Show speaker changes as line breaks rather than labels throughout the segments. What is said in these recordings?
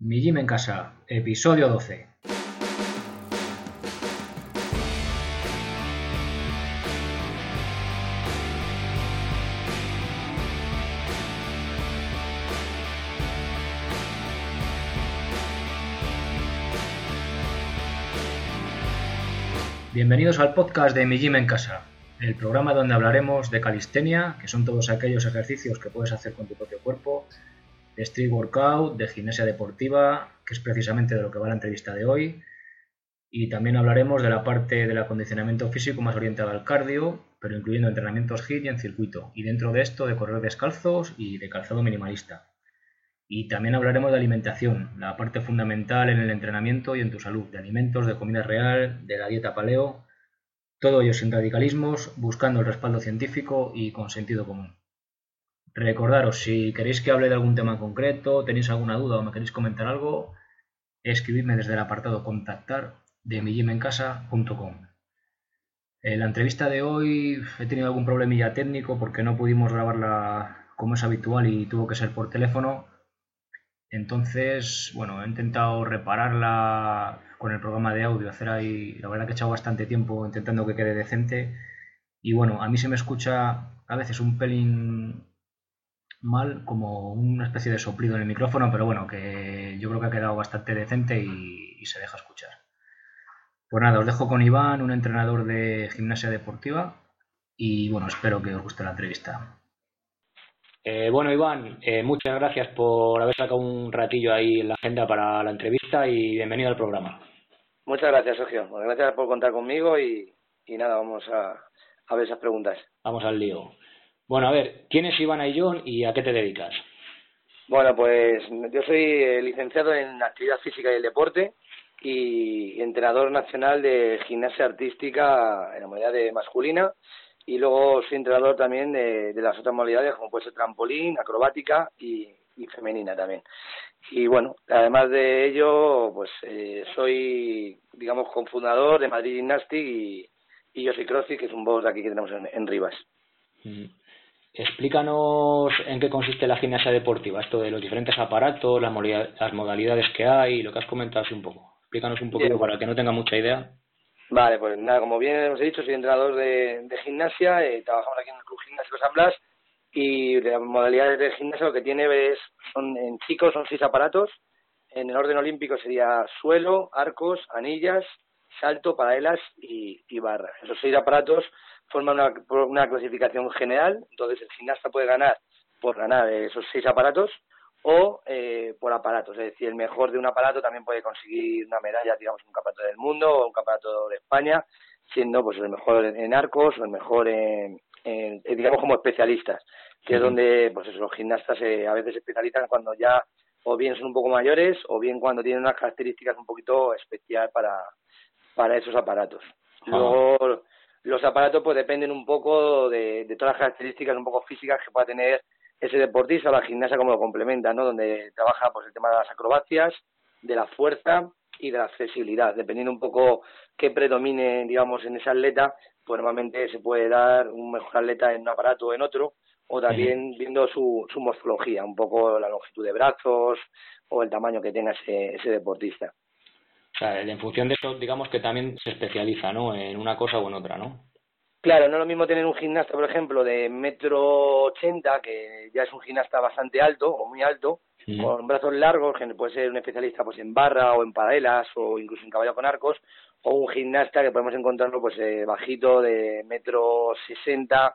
Mi Gym en Casa, episodio 12. Bienvenidos al podcast de Mi Gym en Casa, el programa donde hablaremos de calistenia, que son todos aquellos ejercicios que puedes hacer con tu propio cuerpo, de street workout, de gimnasia deportiva, que es precisamente de lo que va la entrevista de hoy, y también hablaremos de la parte del acondicionamiento físico más orientada al cardio, pero incluyendo entrenamientos HIIT y en circuito, y dentro de esto de correr descalzos y de calzado minimalista. Y también hablaremos de alimentación, la parte fundamental en el entrenamiento y en tu salud, de alimentos, de comida real, de la dieta paleo, todo ello sin radicalismos, buscando el respaldo científico y con sentido común. Recordaros, si queréis que hable de algún tema concreto, tenéis alguna duda o me queréis comentar algo, escribidme desde el apartado contactar de migymencasa.com. En la entrevista de hoy he tenido algún problemilla técnico porque no pudimos grabarla como es habitual y tuvo que ser por teléfono. Entonces, bueno, he intentado repararla con el programa de audio, hacer ahí, la verdad que he echado bastante tiempo intentando que quede decente y bueno, a mí se me escucha a veces un pelín mal, como una especie de soplido en el micrófono, pero bueno, que yo creo que ha quedado bastante decente y se deja escuchar. Pues nada, os dejo con Iván, un entrenador de gimnasia deportiva y bueno, espero que os guste la entrevista.
Bueno, Iván, muchas gracias por haber sacado un ratillo ahí en la agenda para la entrevista y bienvenido al programa.
Muchas gracias, Sergio. Bueno, gracias por contar conmigo y nada, vamos a ver esas preguntas.
Vamos al lío. Bueno, a ver, ¿quién es Iván Ayllón y a qué te dedicas?
Bueno, pues yo soy licenciado en Actividad Física y el Deporte y entrenador nacional de gimnasia artística en la modalidad de masculina y luego soy entrenador también de las otras modalidades como puede ser trampolín, acrobática y femenina también. Y bueno, además de ello, pues soy, digamos, cofundador de Madrid Gymnastics y yo soy CrossFit, que es un box de aquí que tenemos en Rivas.
Explícanos en qué consiste la gimnasia deportiva, esto de los diferentes aparatos, las modalidades que hay, lo que has comentado así un poco. Explícanos un poquito para el que no tenga mucha idea.
Vale, pues nada, como bien os he dicho, soy entrenador de gimnasia, trabajamos aquí en el Club Gimnástico San Blas y de las modalidades de gimnasia lo que tiene en chicos son 6 aparatos, en el orden olímpico sería suelo, arcos, anillas, salto, paralelas y barra. Esos 6 aparatos forman una clasificación general, entonces el gimnasta puede ganar por ganar esos 6 aparatos o por aparatos, es decir, el mejor de un aparato también puede conseguir una medalla, digamos, un campeonato del mundo o un campeonato de España, siendo pues el mejor en arcos o el mejor digamos como especialistas, que es donde pues eso, los gimnastas a veces se especializan cuando ya o bien son un poco mayores o bien cuando tienen unas características un poquito especial para esos aparatos. Luego los aparatos pues dependen un poco de todas las características un poco físicas que pueda tener ese deportista o la gimnasia, como lo complementa, ¿no? Donde trabaja pues el tema de las acrobacias, de la fuerza y de la accesibilidad, dependiendo un poco qué predomine, digamos, en ese atleta, pues normalmente se puede dar un mejor atleta en un aparato o en otro, o también viendo su morfología, un poco la longitud de brazos o el tamaño que tenga ese deportista.
O sea, en función de eso, digamos que también se especializa, ¿no? En una cosa o en otra, ¿no?
Claro, no es lo mismo tener un gimnasta, por ejemplo, de 1,80 m, que ya es un gimnasta bastante alto o muy alto, con brazos largos, que puede ser un especialista pues en barra o en paralelas o incluso en caballo con arcos, o un gimnasta que podemos encontrarlo pues bajito de 1,60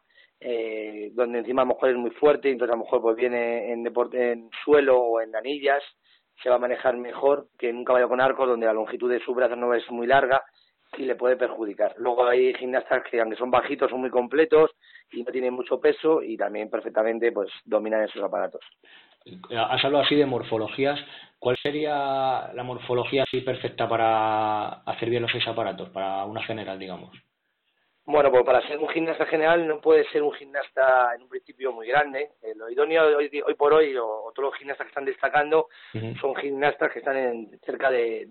m, donde encima a lo mejor es muy fuerte, entonces a lo mejor pues viene en deporte en suelo o en anillas, se va a manejar mejor que en un caballo con arcos donde la longitud de sus brazos no es muy larga y le puede perjudicar. Luego hay gimnastas que aunque son bajitos son muy completos y no tienen mucho peso y también perfectamente pues dominan esos aparatos.
Has hablado así de morfologías. ¿Cuál sería la morfología así perfecta para hacer bien los 6 aparatos, para una general, digamos?
Bueno, pues para ser un gimnasta general no puede ser un gimnasta en un principio muy grande. Lo idóneo hoy por hoy, o todos los gimnastas que están destacando, son gimnastas que están cerca del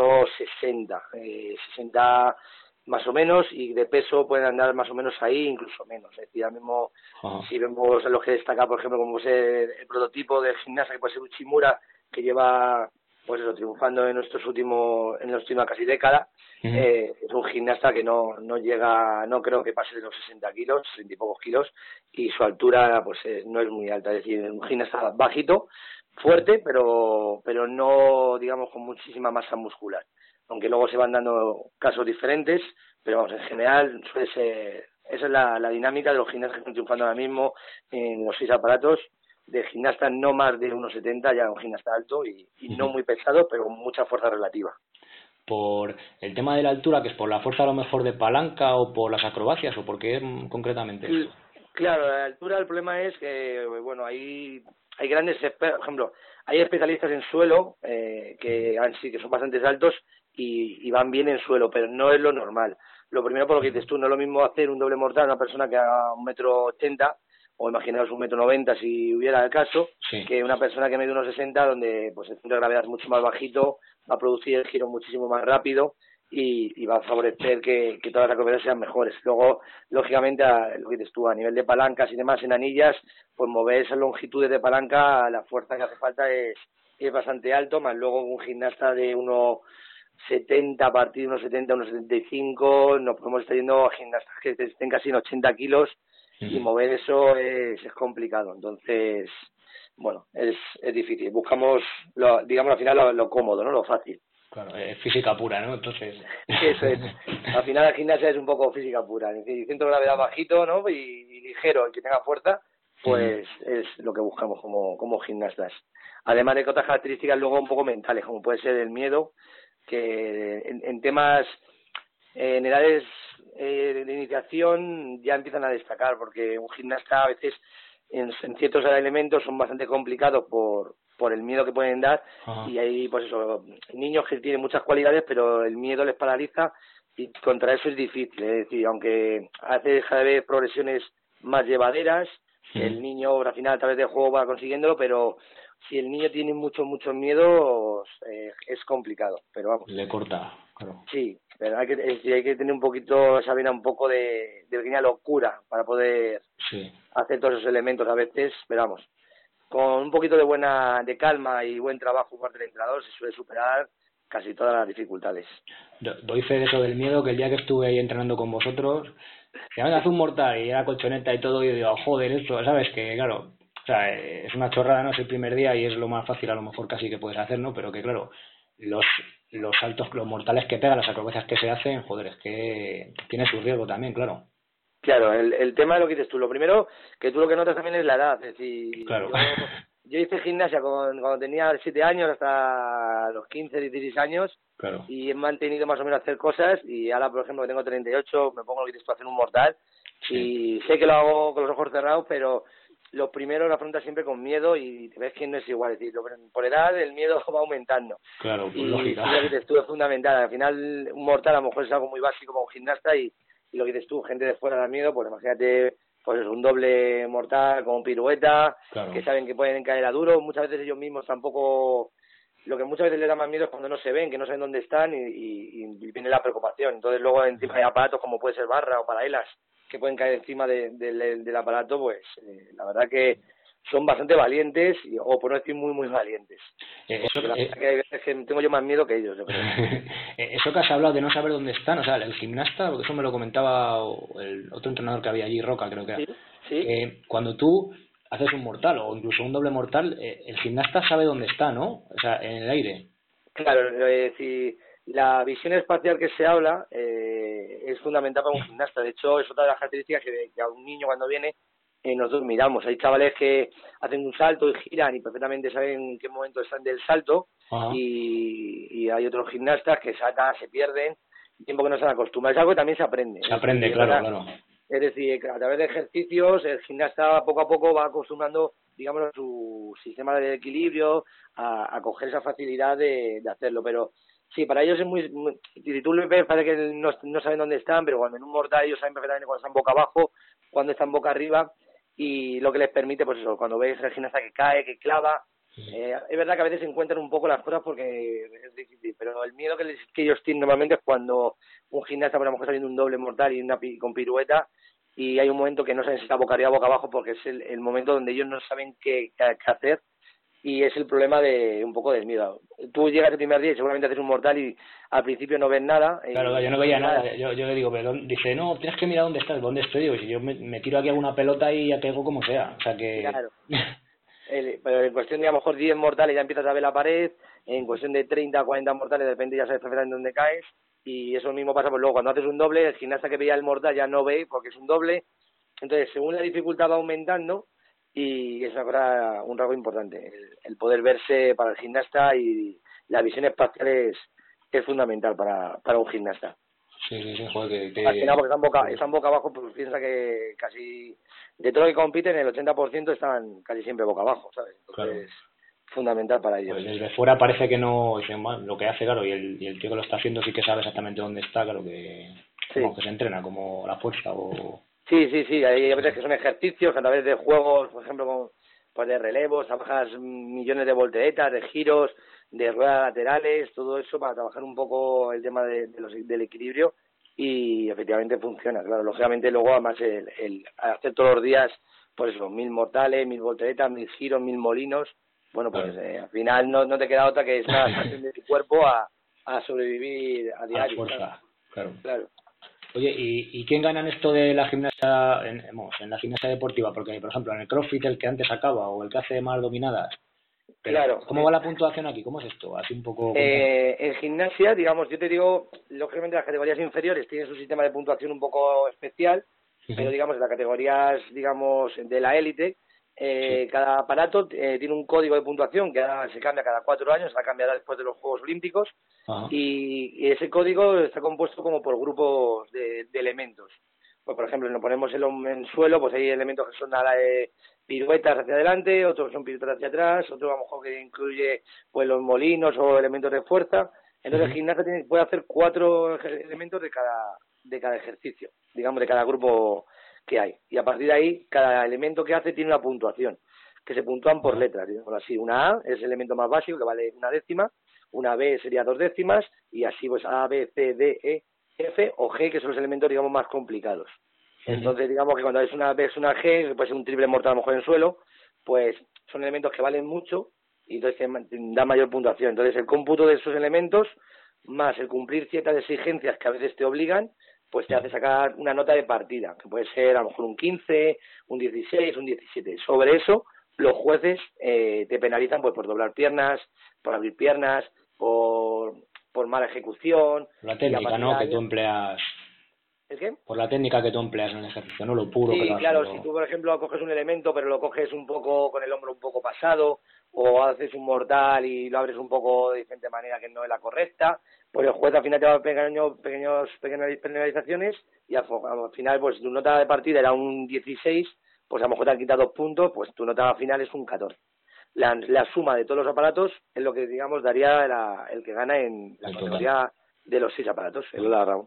1,60 m, 60 más o menos, y de peso pueden andar más o menos ahí, incluso menos. Es decir, ahora mismo, si vemos los que destacan, por ejemplo, como es el prototipo de gimnasta, que puede ser Uchimura, que lleva pues eso, triunfando en nuestra última casi década. Es un gimnasta que no llega, no creo que pase de los 60 kilos, 30 y pocos kilos, y su altura pues no es muy alta, es decir, es un gimnasta bajito, fuerte, pero no, digamos, con muchísima masa muscular, aunque luego se van dando casos diferentes, pero vamos, en general suele ser, esa es la dinámica de los gimnastas que están triunfando ahora mismo en los 6 aparatos, de gimnasta no más de 1,70, ya un gimnasta alto y no muy pesado, pero con mucha fuerza relativa.
¿Por el tema de la altura, que es por la fuerza a lo mejor de palanca o por las acrobacias o por qué concretamente esto?
Claro, la altura, el problema es que, bueno, hay grandes, por ejemplo, hay especialistas en suelo que son bastante altos y van bien en suelo, pero no es lo normal. Lo primero, por lo que dices tú, no es lo mismo hacer un doble mortal a una persona que haga 1,80 m, o imaginaos 1,90 m si hubiera el caso,
sí,
que una persona que mide 1,60 donde pues el centro de gravedad es mucho más bajito, va a producir el giro muchísimo más rápido y va a favorecer que todas las acrobacias sean mejores. Luego, lógicamente, lo que dices tú, a nivel de palancas y demás en anillas, pues mover esas longitudes de palanca, la fuerza que hace falta es bastante alto, más luego un gimnasta de 1,70 a partir de 1,70, 1,75, nos podemos estar yendo a gimnastas que estén casi en 80 kilos y mover eso es complicado. Entonces, bueno, es difícil. Buscamos, digamos, al final lo cómodo, ¿no? Lo fácil.
Claro, es física pura, ¿no? Entonces...
Eso es. Al final la gimnasia es un poco física pura. Es decir, centro de gravedad bajito, ¿no? Y ligero, y que tenga fuerza, pues es lo que buscamos como gimnastas. Además de que otras características luego un poco mentales, como puede ser el miedo, que en temas, en edades de iniciación ya empiezan a destacar, porque un gimnasta a veces en ciertos elementos son bastante complicados por el miedo que pueden dar. Y hay, pues eso, niños que tienen muchas cualidades, pero el miedo les paraliza y contra eso es difícil. Es decir, aunque hace cada vez progresiones más llevaderas, el niño al final a través del juego va consiguiéndolo, pero si el niño tiene muchos miedos, es complicado. Pero vamos.
Le corta, claro.
Sí, pero hay que tener un poquito, esa vena un poco de pequeña locura para poder hacer todos esos elementos a veces, pero vamos, con un poquito de calma y buen trabajo por parte del entrenador se suele superar casi todas las dificultades.
Doy fe de eso del miedo, que el día que estuve ahí entrenando con vosotros, que me hace un mortal y era colchoneta y todo, y yo digo, joder, esto, ¿sabes? Que claro, o sea, es una chorrada, ¿no? Es el primer día y es lo más fácil a lo mejor casi que puedes hacer, ¿no? Pero que claro, los saltos, los mortales que pegan, las acrobacias que se hacen, joder, es que tiene su riesgo también, claro.
Claro, el tema de lo que dices tú, lo primero, que tú lo que notas también es la edad, es decir,
claro.
yo hice gimnasia cuando tenía 7 años hasta los 15, 16 años,
claro.
Y he mantenido más o menos hacer cosas, y ahora, por ejemplo, que tengo 38, me pongo lo que dices tú, a hacer un mortal, y sé que lo hago con los ojos cerrados, pero lo primero lo afrontas siempre con miedo y te ves que no es igual, es decir, por edad el miedo va aumentando.
Claro, pues
y
lógica.
lo que dices tú es fundamental, al final un mortal a lo mejor es algo muy básico como un gimnasta y lo que dices tú, gente de fuera da miedo, pues imagínate, pues es un doble mortal con pirueta,
claro.
Que saben que pueden caer a duro, muchas veces ellos mismos tampoco, lo que muchas veces les da más miedo es cuando no se ven, que no saben dónde están y viene la preocupación. Entonces luego encima hay aparatos como puede ser barra o paralelas que pueden caer encima del aparato, pues la verdad que son bastante valientes, o por no decir muy valientes. La verdad que es que tengo yo más miedo que ellos, yo creo.
Eso que has hablado de no saber dónde están, o sea, el gimnasta, porque eso me lo comentaba el otro entrenador que había allí, Roca, creo que era.
Sí.
Cuando tú haces un mortal o incluso un doble mortal, el gimnasta sabe dónde está, ¿no? O sea, en el aire.
Claro, si la visión espacial que se habla es fundamental para un gimnasta. De hecho, es otra de las características que a un niño cuando viene nosotros miramos. Hay chavales que hacen un salto y giran y perfectamente saben en qué momento están del salto. Y hay otros gimnastas que saltan, se pierden, tiempo que no se han acostumbrado. Es algo que también se aprende.
Se aprende, claro.
Es decir, a través de ejercicios el gimnasta poco a poco va acostumbrando, digamos, su sistema de equilibrio a coger esa facilidad de hacerlo. Pero sí, para ellos es muy si tú les ves, parece que no saben dónde están, pero cuando en un mortal ellos saben perfectamente cuando están boca abajo, cuando están boca arriba, y lo que les permite, pues eso, cuando ves el gimnasta que cae, que clava, es verdad que a veces se encuentran un poco las cosas porque es difícil, pero el miedo que ellos tienen normalmente es cuando un gimnasta, por ejemplo, está haciendo un doble mortal y con pirueta, y hay un momento que no saben si está boca arriba o boca abajo porque es el momento donde ellos no saben qué hacer, y es el problema de un poco del miedo. Tú llegas el primer día y seguramente haces un mortal y al principio no ves nada.
Claro, yo no veía nada. Yo le digo, pero dice, no, tienes que mirar dónde estás, dónde estoy. Digo, si yo me tiro aquí alguna pelota y ya pego como sea. O sea que...
Claro. Pero en cuestión de a lo mejor 10 mortales ya empiezas a ver la pared, en cuestión de 30 40 mortales de repente ya sabes perfectamente dónde caes, y eso mismo pasa pues luego cuando haces un doble, el gimnasta que veía el mortal ya no ve porque es un doble. Entonces según la dificultad va aumentando, y es una cosa, un rasgo importante, el poder verse para el gimnasta, y la visión espacial es fundamental para un gimnasta.
Sí, joder,
Al final, porque están boca abajo, pues piensa que casi de todo lo que compiten, el 80% están casi siempre boca abajo, ¿sabes? Entonces, claro, fundamental para ellos.
Pues desde fuera parece que no, dicen, bueno, lo que hace, claro, y el tío que lo está haciendo sí que sabe exactamente dónde está, claro, que, sí, como que se entrena, como la fuerza o...
Sí, hay veces que son ejercicios a través de juegos, por ejemplo, pues de relevos, trabajas millones de volteretas, de giros, de ruedas laterales, todo eso para trabajar un poco el tema del equilibrio, y efectivamente funciona, claro. Lógicamente luego además el hacer todos los días, pues eso, 1000 mortales, 1000 volteretas, 1000 giros, 1000 molinos, bueno, pues al final no te queda otra que es una adaptación de tu cuerpo a sobrevivir a diario.
A la fuerza,
claro.
Oye, ¿y quién gana en esto de la gimnasia, en la gimnasia deportiva? Porque, por ejemplo, en el CrossFit, el que antes acaba o el que hace más dominadas, pero
claro.
¿cómo va la puntuación aquí? ¿Cómo es esto? Así un poco...
En gimnasia, digamos, yo te digo, lógicamente las categorías inferiores tienen su sistema de puntuación un poco especial, pero digamos, en las categorías, digamos, de la élite, sí, cada aparato tiene un código de puntuación que se cambia cada 4 años, se cambiará después de los Juegos Olímpicos, y ese código está compuesto como por grupos de elementos. Pues, por ejemplo, nos ponemos en suelo, pues hay elementos que son piruetas hacia adelante, otros son piruetas hacia atrás, otro a lo mejor que incluye pues los molinos o elementos de fuerza. Entonces el gimnasta puede hacer 4 elementos de cada ejercicio, digamos, de cada grupo que hay. Y a partir de ahí, cada elemento que hace tiene una puntuación, que se puntúan por letras, digamos así. Una A es el elemento más básico, que vale 1 décima, una B sería 2 décimas, y así pues A, B, C, D, E, F o G, que son los elementos, digamos, más complicados. Entonces, digamos que cuando ves una G, que puede ser un triple mortal a lo mejor en suelo, pues son elementos que valen mucho y entonces da mayor puntuación. Entonces, el cómputo de esos elementos, más el cumplir ciertas exigencias que a veces te obligan, pues te hace sacar una nota de partida, que puede ser a lo mejor un 15, un 16, un 17. Sobre eso, los jueces te penalizan pues por doblar piernas, por abrir piernas, por mala ejecución.
La técnica, ¿no?, que tú empleas.
¿Es qué?
Por la técnica que tú empleas en el ejercicio, no lo puro.
Sí, claro, si tú, por ejemplo, coges un elemento, pero lo coges un poco con el hombro un poco pasado, o haces un mortal y lo abres un poco de diferente manera que no es la correcta, pues el juez al final te va a pequeñas penalizaciones, y al final, pues tu nota de partida era un 16, pues a lo mejor te han quitado 2 puntos, pues tu nota final es un 14. La suma de todos los aparatos es lo que, digamos, daría el que gana en la categoría de los 6 aparatos, el all round.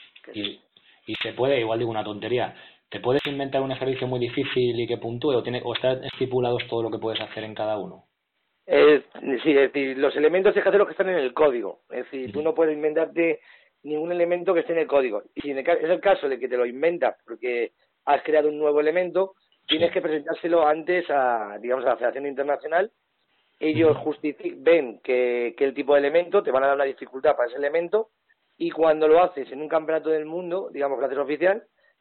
Y se puede, igual digo una tontería, ¿te puedes inventar un ejercicio muy difícil y que puntúe o están estipulados todo lo que puedes hacer en cada uno?
Sí, es decir, los elementos hay que hacer los que están en el código. Es decir, tú no puedes inventarte ningún elemento que esté en el código. Y si es el caso de que te lo inventas porque has creado un nuevo elemento, tienes que presentárselo antes a la Federación Internacional. Ellos ven que el tipo de elemento, te van a dar una dificultad para ese elemento, y cuando lo haces en un campeonato del mundo, digamos que lo haces oficial,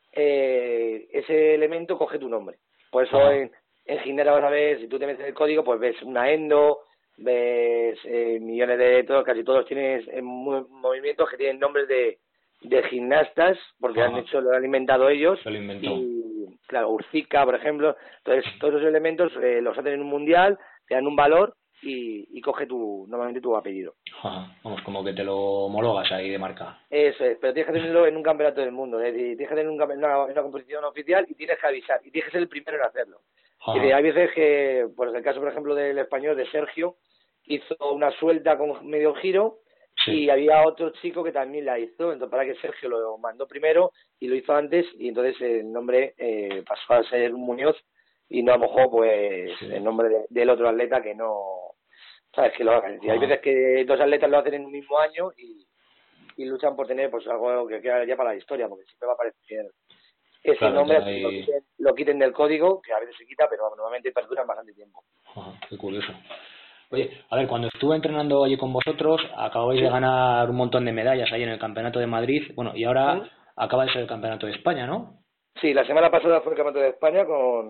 ese elemento coge tu nombre. Por eso en gimnasia vas a ver, si tú te metes en el código, pues ves una endo, ves millones de todos, casi todos tienes movimientos que tienen nombres de gimnastas, porque lo han inventado ellos. Y claro, Urzica, por ejemplo. Entonces todos esos elementos los hacen en un mundial, te dan un valor y coge normalmente tu apellido.
Vamos, como que te lo homologas ahí de marca.
Eso es, pero tienes que tenerlo en un campeonato del mundo, es decir, tienes que tener una competición oficial y tienes que avisar, y tienes que ser el primero en hacerlo. Y hay veces que, pues el caso, por ejemplo, del español, de Sergio, hizo una suelta con medio giro, y había otro chico que también la hizo, entonces para que Sergio lo mandó primero y lo hizo antes, y entonces el nombre pasó a ser Muñoz, y no a lo mejor pues el nombre del otro atleta que no, sabes, que lo hagan. Y hay veces que 2 atletas lo hacen en un mismo año y luchan por tener pues algo que queda ya para la historia, porque siempre va a aparecer ese
claro,
nombre
hay...
lo quiten del código, que a veces se quita, pero normalmente perduran bastante tiempo.
Qué curioso. Oye, a ver, cuando estuve entrenando allí con vosotros, acabáis de ganar un montón de medallas ahí en el Campeonato de Madrid, bueno, y ahora acaba de ser el Campeonato de España, ¿no?
Sí, la semana pasada fue el Campeonato de España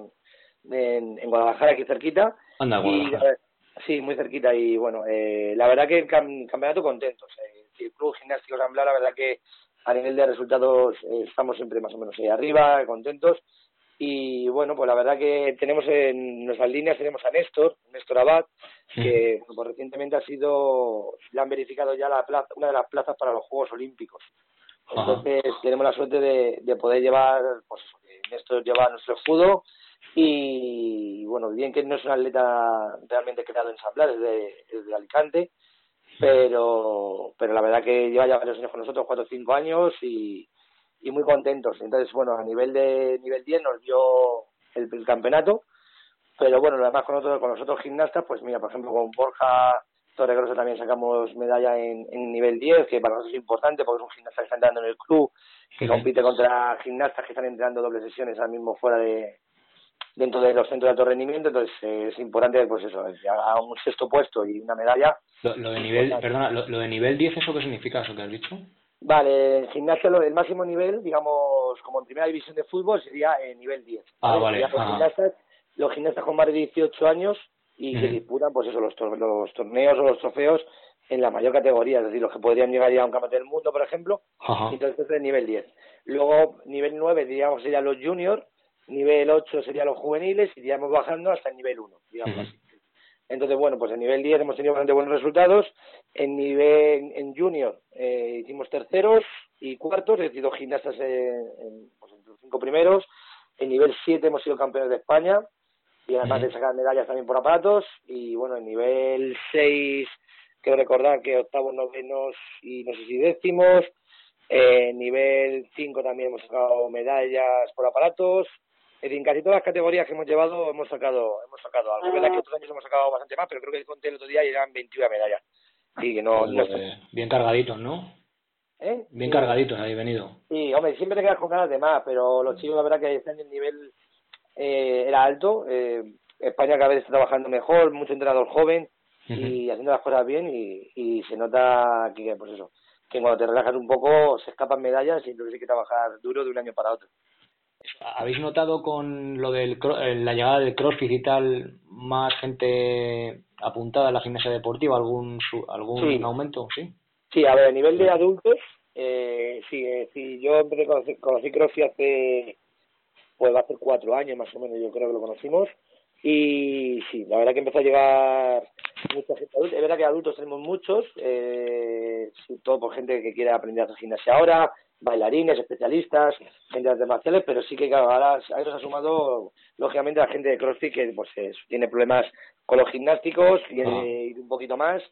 en Guadalajara, aquí cerquita.
Anda,
Y
Guadalajara.
sí, muy cerquita. Y bueno, la verdad que el campeonato contentos. El Club Gimnástico San Blas, la verdad que a nivel de resultados estamos siempre más o menos ahí arriba, contentos. Y bueno, pues la verdad que tenemos en nuestras líneas tenemos a Néstor Abad, que pues recientemente le han verificado ya una de las plazas para los Juegos Olímpicos. Entonces tenemos la suerte de poder llevar, pues eso, que Néstor lleva nuestro escudo y bueno, bien que no es un atleta realmente creado en San Blas, es de Alicante, pero la verdad que lleva ya varios años con nosotros, 4 o 5 años y muy contentos. Entonces, bueno, a nivel 10 nos dio el campeonato, pero bueno, además con los otros gimnastas, pues mira, por ejemplo, con Borja Torregrosa también sacamos medalla en nivel 10, que para nosotros es importante porque es un gimnasta que está entrando en el club, que compite contra gimnastas que están entrenando dobles sesiones ahora mismo dentro de los centros de alto rendimiento. Entonces es importante, pues eso, a un 6º puesto y una medalla.
Lo de nivel, perdona, lo de nivel 10, ¿eso qué significa, eso que has dicho?
Vale, en gimnasia el máximo nivel, digamos, como en primera división de fútbol, sería nivel 10.
¿Vale?
Los gimnastas con más de 18 años y que disputan, pues eso, los torneos o los trofeos en la mayor categoría, es decir, los que podrían llegar ya a un campeonato del mundo, por ejemplo. Entonces es nivel 10. Luego, nivel 9, digamos, serían los juniors, nivel 8 serían los juveniles y iríamos bajando hasta el nivel 1, digamos así. Entonces, bueno, pues en nivel 10 hemos tenido bastante buenos resultados. En junior hicimos terceros y cuartos, es decir, 2 gimnastas pues entre los 5 primeros. En nivel 7 hemos sido campeones de España y además de sacar medallas también por aparatos. Y bueno, en nivel 6, quiero recordar que octavos, novenos y no sé si décimos. En nivel 5 también hemos sacado medallas por aparatos. Es decir, en casi todas las categorías que hemos llevado hemos sacado algo. Es verdad que otros años hemos sacado bastante más, pero creo que conté el otro día y eran 21 medallas. Sí, que no
bien cargaditos, ¿no? Bien cargaditos habéis venido.
Sí, hombre, siempre te quedas con ganas de más, pero los chicos, la verdad que este año el nivel era alto. España cada vez está trabajando mejor, mucho entrenador joven y haciendo las cosas bien y se nota que, pues eso, que cuando te relajas un poco se escapan medallas y entonces hay que trabajar duro de un año para otro.
¿Habéis notado con lo de la llegada del CrossFit y tal más gente apuntada a la gimnasia deportiva? ¿Algún aumento?
Sí, a ver, a nivel de adultos, sí, yo conocí CrossFit hace, pues va a ser 4 años más o menos, yo creo que lo conocimos. Y sí, la verdad que empezó a llegar mucha gente adulta. Es verdad que adultos tenemos muchos, todo por gente que quiere aprender a hacer gimnasia ahora, bailarines, especialistas, gente de artes marciales, pero sí que claro, ahora a eso se ha sumado lógicamente la gente de CrossFit que pues tiene problemas con los gimnásticos, quiere ir un poquito más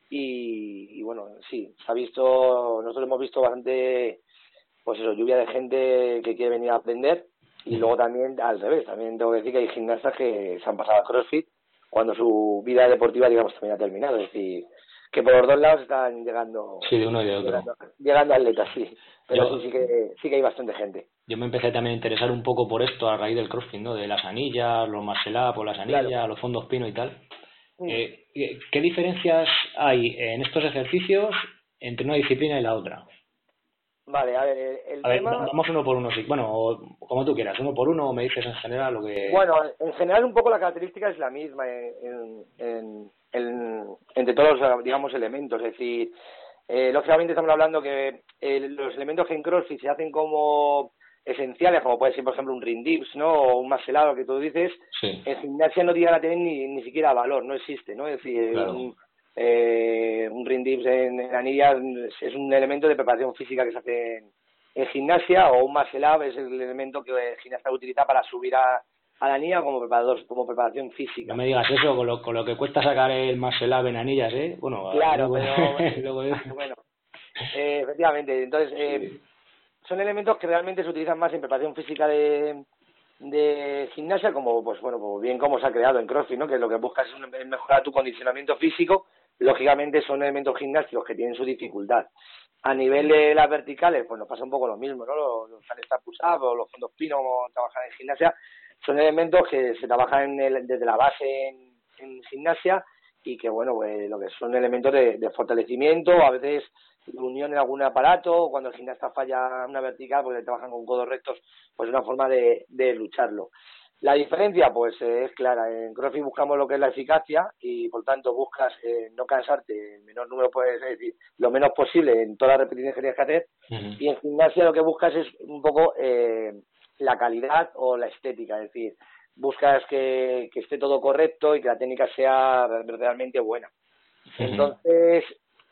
y bueno, sí, nosotros hemos visto bastante, pues eso, lluvia de gente que quiere venir a aprender. Y luego también, al revés, también tengo que decir que hay gimnastas que se han pasado a CrossFit cuando su vida deportiva, digamos, también ha terminado. Es decir, que por los dos lados están llegando...
Sí, de uno y de otro.
Llegando atletas, sí. Pero sí que hay bastante gente.
Yo me empecé también a interesar un poco por esto a raíz del CrossFit, ¿no? De las anillas, los muscle up o las anillas, claro, los fondos pino y tal. ¿Qué diferencias hay en estos ejercicios entre una disciplina y la otra?
Vale, a ver,
vamos uno por uno, sí. Bueno, como tú quieras, uno por uno, o me dices en general lo que...
Bueno, en general un poco la característica es la misma entre todos los, digamos, elementos. Es decir, lógicamente estamos hablando que los elementos que en CrossFit se hacen como esenciales, como puede ser, por ejemplo, un ring dips, ¿no? O un muscle up, que tú dices, en gimnasia no llegan a tener ni siquiera valor, no existe, ¿no? Es decir, claro, un ring dips en anillas es un elemento de preparación física que se hace en gimnasia, o un muscle up es el elemento que el gimnasta utiliza para subir a la anilla como preparación física.
No me digas eso, con lo que cuesta sacar el muscle up en anillas, ¿eh? Bueno,
claro, pero bueno, efectivamente, entonces son elementos que realmente se utilizan más en preparación física de gimnasia, como pues bueno, pues bien como se ha creado en CrossFit, ¿no? Que lo que buscas es mejorar tu condicionamiento físico. Lógicamente son elementos gimnásticos que tienen su dificultad. A nivel de las verticales, pues nos pasa un poco lo mismo, ¿no? Los handstand push-up o los fondos pino, como trabajan en gimnasia, son elementos que se trabajan desde la base en gimnasia y que, bueno, pues lo que son elementos de fortalecimiento, a veces de unión en algún aparato, cuando el gimnasta falla una vertical, pues le trabajan con codos rectos, pues es una forma de lucharlo. La diferencia, pues es clara. En CrossFit buscamos lo que es la eficacia y, por tanto, buscas no cansarte el menor número, pues, es decir, lo menos posible en todas las repeticiones que tienes que hacer. Uh-huh. Y en gimnasia lo que buscas es un poco la calidad o la estética, es decir, buscas que esté todo correcto y que la técnica sea realmente buena. Uh-huh. Entonces,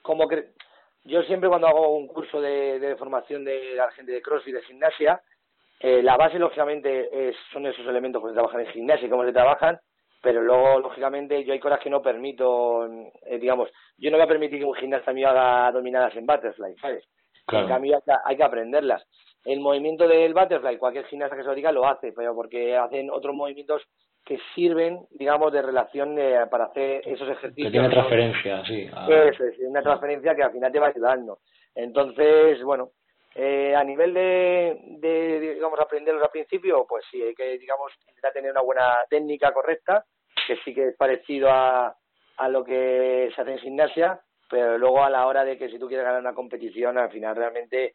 yo siempre cuando hago un curso de formación de la gente de CrossFit, de gimnasia, la base, lógicamente, son esos elementos que se trabajan en gimnasia y cómo se trabajan, pero luego, lógicamente, yo hay cosas que no permito, digamos, yo no voy a permitir que un gimnasta mío haga dominadas en butterfly, ¿sabes? Claro. En cambio, hay que aprenderlas. El movimiento del butterfly, cualquier gimnasta que se lo diga lo hace, pero porque hacen otros movimientos que sirven, digamos, de relación para hacer esos ejercicios.
Que tiene transferencia, sí.
Eso es, una transferencia que al final te va ayudando. Entonces, bueno, a nivel de digamos, aprenderlos al principio, pues sí, hay que, digamos, intentar tener una buena técnica correcta, que sí que es parecido a lo que se hace en gimnasia, pero luego a la hora de que si tú quieres ganar una competición, al final realmente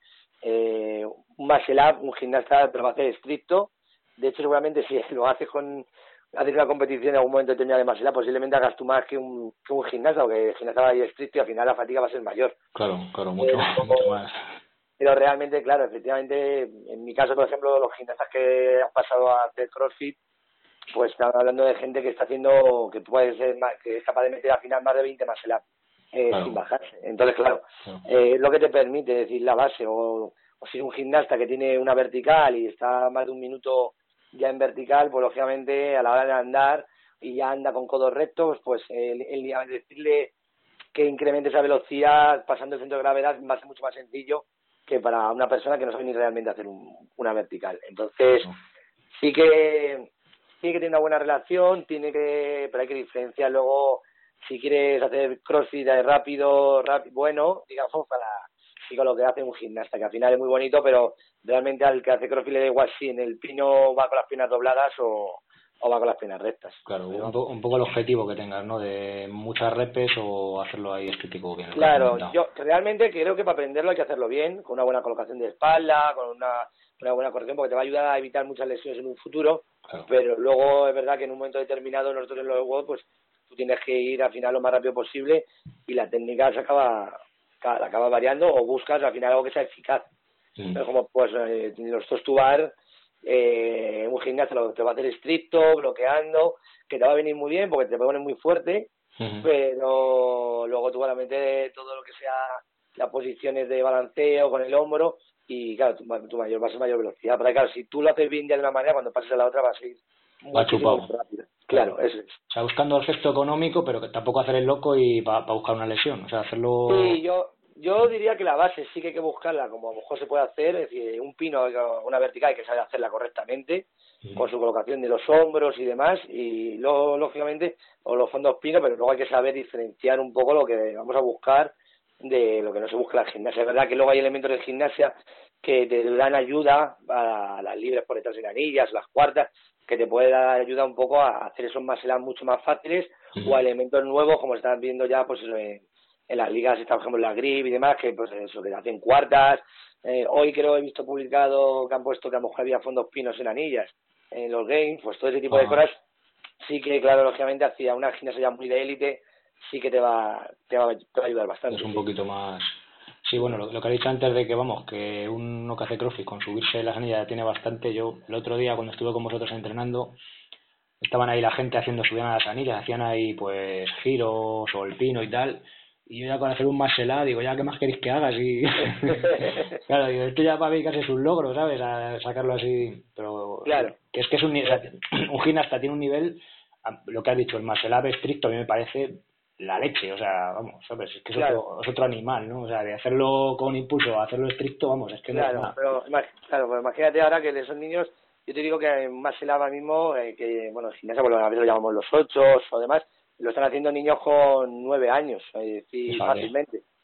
un muscle up, un gimnasta te lo va a hacer estricto. De hecho, seguramente si lo haces haces una competición en algún momento determinado de muscle up, posiblemente hagas tú más que un gimnasta, porque el gimnasta va a ir estricto y al final la fatiga va a ser mayor.
Claro, mucho más.
Pero realmente, claro, efectivamente, en mi caso, por ejemplo, los gimnastas que han pasado a hacer CrossFit, pues están hablando de gente que está haciendo, que puede ser que es capaz de meter al final más de 20 muscle up claro. Sin bajarse. Entonces, claro, es lo que te permite decir la base, o si es un gimnasta que tiene una vertical y está más de un minuto ya en vertical, pues lógicamente a la hora de andar y ya anda con codos rectos, pues el decirle que incremente esa velocidad pasando el centro de gravedad va a ser mucho más sencillo que para una persona que no sabe ni realmente hacer una vertical. Entonces, sí que tiene que tener una buena relación, pero hay que diferenciar luego si quieres hacer CrossFit rápido, bueno, digamos, sí con lo que hace un gimnasta, que al final es muy bonito, pero realmente al que hace CrossFit le da igual si en el pino va con las piernas dobladas o va con las piernas rectas.
Claro, un poco el objetivo que tengas, ¿no? De muchas repes o hacerlo ahí estético bien.
Claro, yo realmente creo que para aprenderlo hay que hacerlo bien, con una buena colocación de espalda, con una buena corrección, porque te va a ayudar a evitar muchas lesiones en un futuro, claro. Pero luego es verdad que en un momento determinado nosotros en los World, pues tú tienes que ir al final lo más rápido posible y la técnica se acaba variando o buscas al final algo que sea eficaz. Pero como pues los tostubar, un gimnasta te va a hacer estricto, bloqueando, que te va a venir muy bien porque te pone muy fuerte, pero luego tú vas a meter todo lo que sea las posiciones de balanceo con el hombro y claro, tu mayor va a ser mayor velocidad. Pero claro, si tú lo haces bien de una manera, cuando pases a la otra vas a ir muchísimo más rápido. Claro, eso es.
O sea, buscando el gesto económico, pero que tampoco hacer el loco y para buscar una lesión. O sea, hacerlo...
Sí, yo diría que la base sí que hay que buscarla, como a lo mejor se puede hacer, es decir, un pino, una vertical hay que saber hacerla correctamente, con su colocación de los hombros y demás, y luego, lógicamente, o los fondos pino, pero luego hay que saber diferenciar un poco lo que vamos a buscar de lo que no se busca en la gimnasia. Es verdad que luego hay elementos de gimnasia que te dan ayuda a las libres por detrás de anillas, las cuartas, que te puede dar ayuda un poco a hacer esos muscle ups mucho más fáciles, o a elementos nuevos, como están viendo ya pues en las ligas, por ejemplo en la grip y demás, que pues eso, que hacen cuartas. Hoy creo he visto publicado que han puesto que a lo mejor había fondos pinos en anillas en los games, pues todo ese tipo de cosas sí que, claro, lógicamente hacia una gimnasia ya muy de élite sí que te va a ayudar bastante.
Es un poquito más... Sí, bueno, lo que he dicho antes de que, vamos, que uno que hace CrossFit con subirse las anillas ya tiene bastante. Yo el otro día cuando estuve con vosotros entrenando, estaban ahí la gente haciendo subir a las anillas, hacían ahí pues giros o el pino y tal, y yo ya con hacer un muscle up digo, ya qué más queréis que hagas, y claro, digo, esto ya para mí casi es un logro, ¿sabes? A sacarlo así, pero
claro,
que es un gimnasta tiene un nivel, lo que has dicho, el muscle up estricto a mí me parece la leche, o sea, vamos, ¿sabes? Es que es, claro. Es otro animal, ¿no? O sea, de hacerlo con impulso a hacerlo estricto, vamos, es que
claro,
no es nada.
Pero imagínate ahora que de esos niños, yo te digo que más el ahora mismo, que bueno, gimnasia, bueno, a veces lo llamamos los 8 o demás, lo están haciendo niños con 9 años, sí, fácilmente.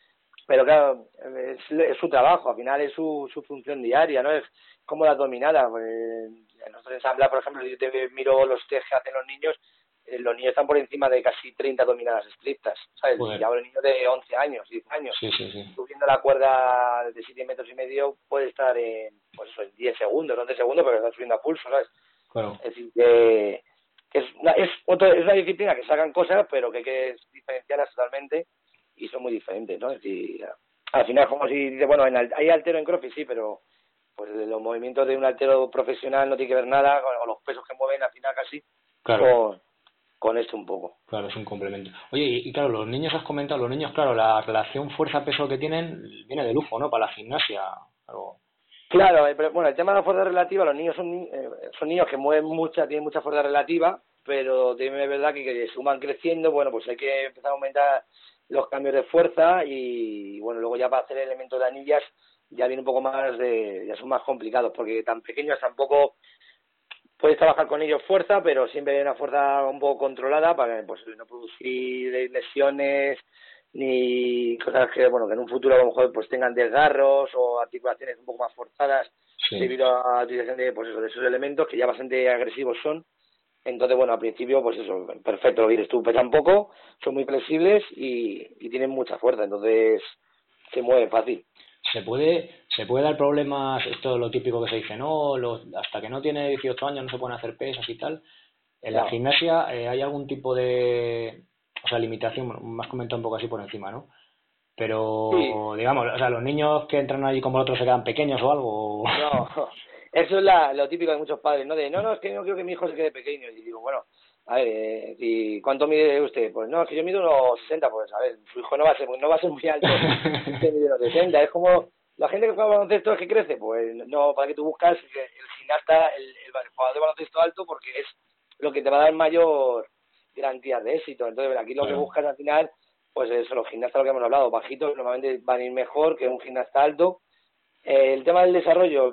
pero claro, es su trabajo, al final es su función diaria, ¿no? Es como las dominadas. Pues, nosotros en Sambla, por ejemplo, yo te miro los test que hacen los niños están por encima de casi 30 dominadas estrictas, ¿sabes?
Joder.
Y ahora el niño de 11 años, 10 años,
Sí, sí, sí.
subiendo la cuerda de 7,5 metros puede estar pues eso, en 10 segundos, 11 segundos, pero está subiendo a pulso, ¿sabes?
Claro.
Es decir, que es una disciplina que sacan cosas, pero que hay que diferenciarlas totalmente y son muy diferentes, ¿no? Es decir, al final, como si dice, bueno, hay altero en CrossFit, sí, pero pues los movimientos de un altero profesional no tiene que ver nada con los pesos que mueven, al final casi
Claro.
con esto un poco.
Claro, es un complemento. Oye, y claro, los niños has comentado, los niños, claro, la relación fuerza-peso que tienen viene de lujo, ¿no? Para la gimnasia. Algo.
Claro, pero bueno, el tema de la fuerza relativa, los niños son niños que mueven tienen mucha fuerza relativa, pero también es verdad que según van creciendo, bueno, pues hay que empezar a aumentar los cambios de fuerza y bueno, luego ya para hacer elementos de anillas ya viene un poco más ya son más complicados, porque tan pequeños tampoco puedes trabajar con ellos fuerza, pero siempre hay una fuerza un poco controlada para pues no producir lesiones ni cosas que bueno que en un futuro a lo mejor pues tengan desgarros o articulaciones un poco más forzadas
Sí.
debido a la utilización de pues eso, de esos elementos que ya bastante agresivos son. Entonces, bueno, al principio, pues eso, perfecto, lo que dices tú, pesan poco, son muy flexibles y tienen mucha fuerza, entonces se mueven fácil.
¿Se puede dar problemas, esto es lo típico que se dice, no, hasta que no tiene 18 años no se pueden hacer pesas y tal? En la
Claro.
gimnasia hay algún tipo de, o sea, limitación, bueno, me has comentado un poco así por encima, ¿no?
Sí,
Pero, digamos, o sea, los niños que entran allí como los otros se quedan pequeños o algo.
no, eso es lo típico de muchos padres, ¿no? No, es que no quiero que mi hijo se quede pequeño. Y digo, bueno, a ver, ¿y cuánto mide usted? Pues no, es que yo mido unos 60, pues a ver, su hijo no va a ser muy alto, usted mide unos 60. Es como la gente que juega baloncesto es que crece, pues no, para que tú buscas el gimnasta, el jugador de baloncesto alto, porque es lo que te va a dar mayor garantía de éxito. Entonces, aquí lo que
Claro.
buscas al final, pues eso, los gimnastas, lo que hemos hablado, bajitos, normalmente van a ir mejor que un gimnasta alto. El tema del desarrollo,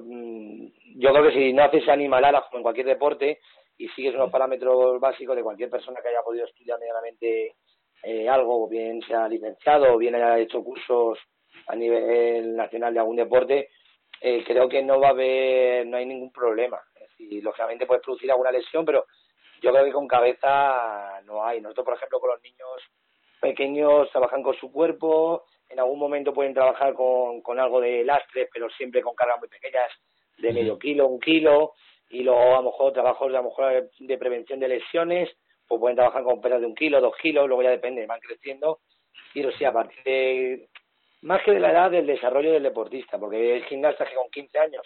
yo creo que si no haces animaladas como en cualquier deporte y sigues unos parámetros básicos de cualquier persona que haya podido estudiar medianamente algo, o bien sea licenciado o bien haya hecho cursos a nivel nacional de algún deporte, creo que no hay ningún problema. Es decir, lógicamente puedes producir alguna lesión, pero yo creo que con cabeza no hay. Nosotros, por ejemplo, con los niños pequeños trabajan con su cuerpo, en algún momento pueden trabajar con algo de lastre, pero siempre con cargas muy pequeñas, de medio kilo, 1 kilo, y luego a lo mejor trabajos a lo mejor de prevención de lesiones, pues pueden trabajar con pesas de 1 kilo, 2 kilos, luego ya depende, van creciendo, y sí, a partir de, más que de la edad, del desarrollo del deportista, porque hay gimnastas que con 15 años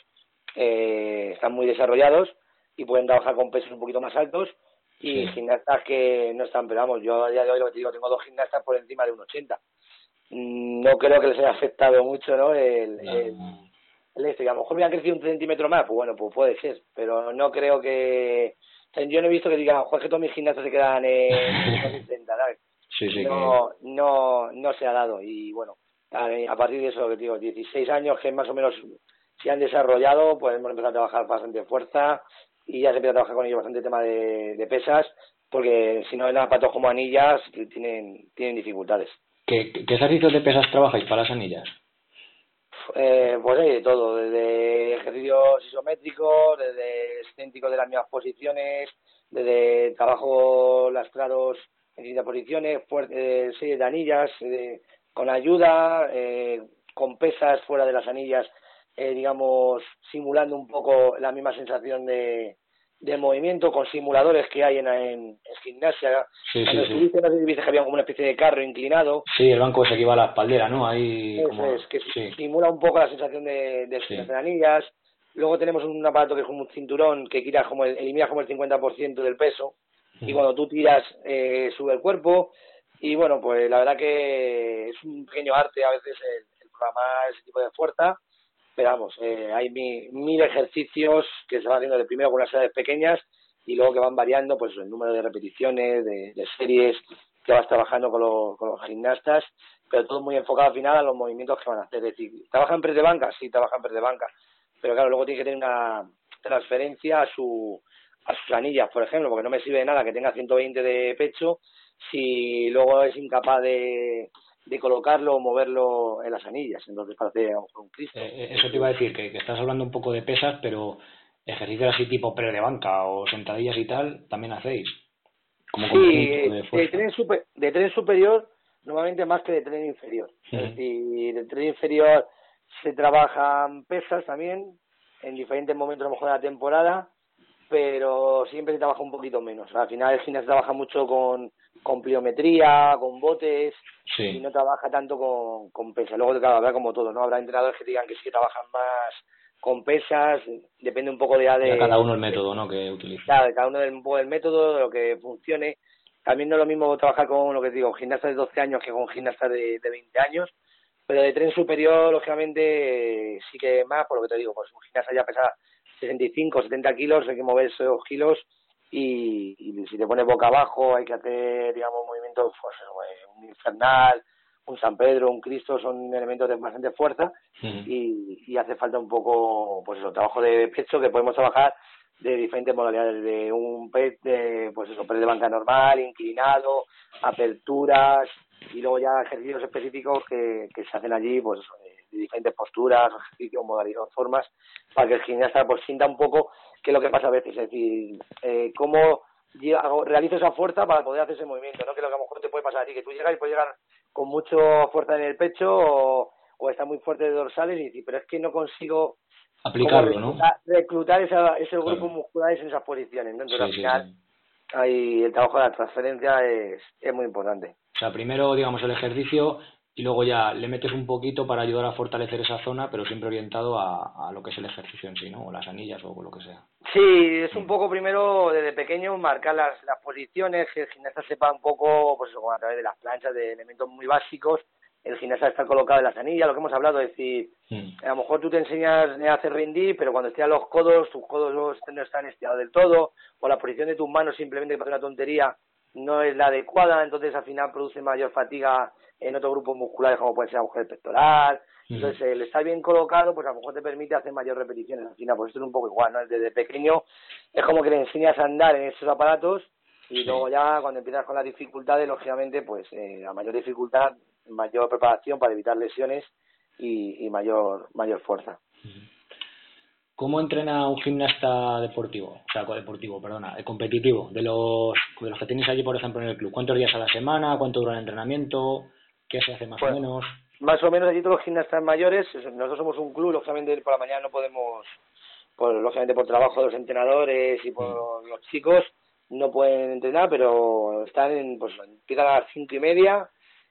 están muy desarrollados y pueden trabajar con pesos un poquito más altos, y
Sí.
gimnastas que no están, pero vamos, yo a día de hoy lo que te digo, tengo 2 gimnastas por encima de 1,80. No creo que les haya afectado mucho, ¿no? El este, que a lo mejor me han crecido 1 centímetro más, pues bueno, pues puede ser, pero no creo que... O sea, yo no he visto que digan, joder, que todos mis gimnastas se quedan en 1,60, ¿sabes?
Sí, sí, que...
No se ha dado, y bueno, a partir de eso, lo que te digo, 16 años que más o menos se han desarrollado, pues hemos empezado a trabajar bastante fuerza y ya se empieza a trabajar con ellos bastante tema de pesas, porque si no, en aparatos como anillas tienen dificultades.
¿Qué ejercicios de pesas trabajáis para las anillas?
Pues hay de todo, desde ejercicios isométricos, desde excéntricos de las mismas posiciones, desde trabajo lastrados en distintas posiciones, series de anillas, con ayuda, con pesas fuera de las anillas, digamos, simulando un poco la misma sensación de movimiento, con simuladores que hay en gimnasia.
Sí,
Cuando
sí, sí.
estuviste, no sé si viste que había como una especie de carro inclinado.
Sí, el banco ese que va a la espaldera, ¿no? Ahí
Eso
como...
es, que
Sí,
simula un poco la sensación de
sí.
anillas. Luego tenemos un aparato que es como un cinturón que tira elimina como el 50% del peso, y cuando tú tiras sube el cuerpo. Y bueno, pues la verdad que es un pequeño arte a veces el programar ese tipo de fuerza, pero vamos, hay 1.000 ejercicios que se van haciendo de primero con unas edades pequeñas y luego que van variando pues el número de repeticiones, de series que vas trabajando con los gimnastas, pero todo muy enfocado al final a los movimientos que van a hacer. Es decir, ¿trabajan press de banca? Sí, trabajan press de banca, pero claro, luego tiene que tener una transferencia a sus anillas, por ejemplo, porque no me sirve de nada que tenga 120 de pecho si luego es incapaz de de colocarlo o moverlo en las anillas, entonces para hacer a lo mejor un Cristo.
Eso te iba a decir, que estás hablando un poco de pesas, pero ejercicios así tipo press de banca o sentadillas y tal, también hacéis. Como
Sí,
de fuerza.
de tren superior normalmente más que de tren inferior. Es decir, de tren inferior se trabajan pesas también en diferentes momentos a lo mejor de la temporada, pero siempre se trabaja un poquito menos. Al final el gimnasio trabaja mucho con pliometría, con botes, y no trabaja tanto con pesas. Luego, claro, habrá como todo, ¿no? Habrá entrenadores que digan que sí que trabajan más con pesas, depende un poco de
cada uno el método, ¿no?, que utiliza.
Claro, cada uno un poco del método, de lo que funcione. También no es lo mismo trabajar con, lo que digo, gimnastas de 12 años que con gimnastas de 20 años, pero de tren superior, lógicamente, sí que más, por lo que te digo, pues un gimnasta ya pesa 65, 70 kilos, hay que mover esos kilos y si te pones boca abajo hay que hacer, digamos, movimientos, pues, un infernal, un San Pedro, un Cristo, son elementos de bastante fuerza y hace falta un poco, pues eso, trabajo de pecho que podemos trabajar de diferentes modalidades, de un PET, pues eso, press de banca normal, inclinado, aperturas y luego ya ejercicios específicos que se hacen allí, pues eso, de diferentes posturas, ejercicios, modalidades, formas, para que el gimnasta pues sienta un poco qué es lo que pasa a veces, es decir, cómo realizo esa fuerza para poder hacer ese movimiento, ¿no? Que lo que a lo mejor te puede pasar a ti, que tú llegas y puedes llegar con mucha fuerza en el pecho o está muy fuerte de dorsales y decir, pero es que no consigo
aplicarlo, ¿no?
Reclutar ese grupo muscular en esas posiciones, ¿no? Entonces al final ahí el trabajo de la transferencia es muy importante.
O sea, primero, digamos, el ejercicio y luego ya le metes un poquito para ayudar a fortalecer esa zona, pero siempre orientado a lo que es el ejercicio en sí, ¿no? O las anillas o lo que sea.
Sí, es un poco primero desde pequeño marcar las posiciones, que el gimnasta sepa un poco, pues eso, a través de las planchas, de elementos muy básicos, el gimnasta está colocado en las anillas, lo que hemos hablado, es decir, a lo mejor tú te enseñas a hacer rendir, pero cuando estiras los codos, tus codos no están estirados del todo, o la posición de tus manos simplemente, que parece una tontería, no es la adecuada, entonces al final produce mayor fatiga en otros grupos musculares como puede ser a lo mejor el pectoral. Entonces el estar bien colocado pues a lo mejor te permite hacer mayor repeticiones al final, pues esto es un poco igual, ¿no? Desde pequeño es como que le enseñas a andar en esos aparatos y luego ya cuando empiezas con las dificultades, lógicamente pues a mayor dificultad, mayor preparación para evitar lesiones y mayor fuerza.
¿Cómo entrena un gimnasta deportivo? O sea, competitivo, de los que tenéis allí, por ejemplo, en el club? ¿Cuántos días a la semana? ¿Cuánto dura el entrenamiento? ¿Qué se hace más o menos?
Más o menos allí todos los gimnastas mayores, nosotros somos un club, lógicamente por la mañana no podemos, lógicamente por trabajo de los entrenadores y por los chicos, no pueden entrenar, pero empiezan a las 5:30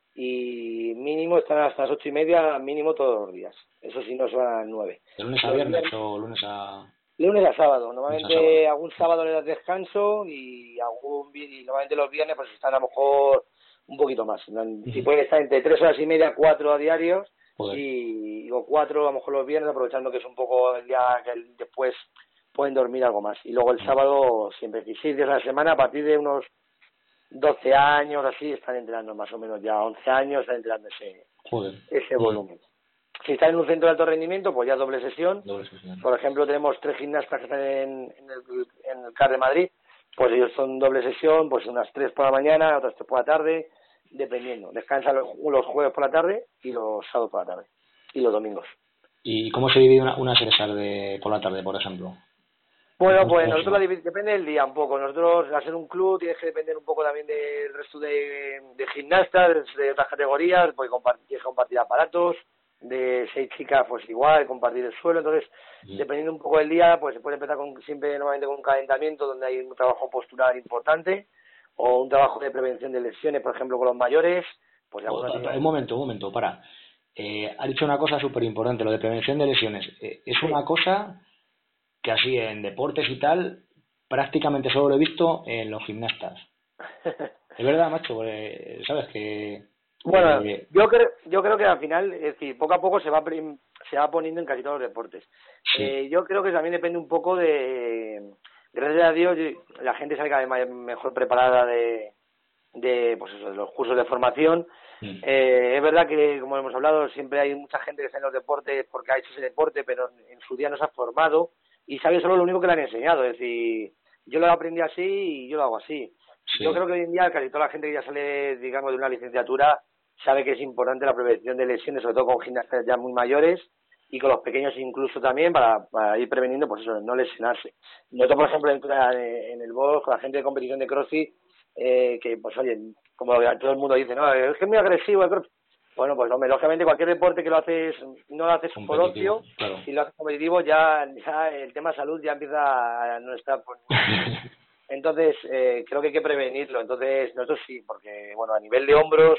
y mínimo están hasta las 8:30, mínimo todos los días. Eso sí, no son a las 9.
¿De lunes a viernes o lunes a...?
Lunes a sábado. Normalmente algún sábado le das descanso y normalmente los viernes pues están a lo mejor un poquito más. Si pueden estar entre 3 horas y media, 4 diarios. Y 4 a lo mejor los viernes, aprovechando que es un poco el día que después pueden dormir algo más. Y luego el sábado siempre 16 días a la semana, a partir de unos 12 años así están entrenando más o menos, ya 11 años están entrenando ese volumen. Si están en un centro de alto rendimiento, pues ya doble sesión. Por ejemplo, tenemos 3 gimnastas que están en el CAR de Madrid, pues ellos son doble sesión, pues unas 3 por la mañana, otras 3 por la tarde, dependiendo. Descansan los jueves por la tarde y los sábados por la tarde y los domingos.
¿Y cómo se divide una sesar por la tarde, por ejemplo?
Bueno, pues nosotros depende del día un poco. Nosotros, al ser un club, tienes que depender un poco también del resto de gimnastas, de otras categorías, pues tienes que compartir aparatos, de 6 chicas, pues igual, compartir el suelo. Entonces, dependiendo un poco del día, pues se puede empezar normalmente con un calentamiento donde hay un trabajo postural importante o un trabajo de prevención de lesiones, por ejemplo, con los mayores. Pues
un momento, para. Ha dicho una cosa súper importante, lo de prevención de lesiones. Es una cosa que así en deportes y tal prácticamente solo lo he visto en los gimnastas. Es verdad, macho, sabes que...
Bueno, yo creo que al final, es decir, poco a poco se va poniendo en casi todos los deportes. Sí. Yo creo que también depende un poco de... Gracias a Dios, la gente sale cada vez mejor preparada de los cursos de formación. Es verdad que, como hemos hablado, siempre hay mucha gente que está en los deportes porque ha hecho ese deporte, pero en su día no se ha formado y sabe solo lo único que le han enseñado. Es decir, yo lo aprendí así y yo lo hago así. Sí. Yo creo que hoy en día casi toda la gente que ya sale, digamos, de una licenciatura sabe que es importante la prevención de lesiones, sobre todo con gimnastas ya muy mayores y con los pequeños incluso también para ir preveniendo, pues eso, no lesionarse. Nosotros, por ejemplo, en el box, con la gente de competición de CrossFit, que pues oye, como todo el mundo dice, no, es que es muy agresivo el CrossFit. Bueno, pues hombre, lógicamente cualquier deporte que lo haces, no lo haces por ocio,
claro.
si lo haces competitivo, ya el tema salud ya empieza a no estar por Entonces, creo que hay que prevenirlo. Entonces, nosotros sí, porque, bueno, a nivel de hombros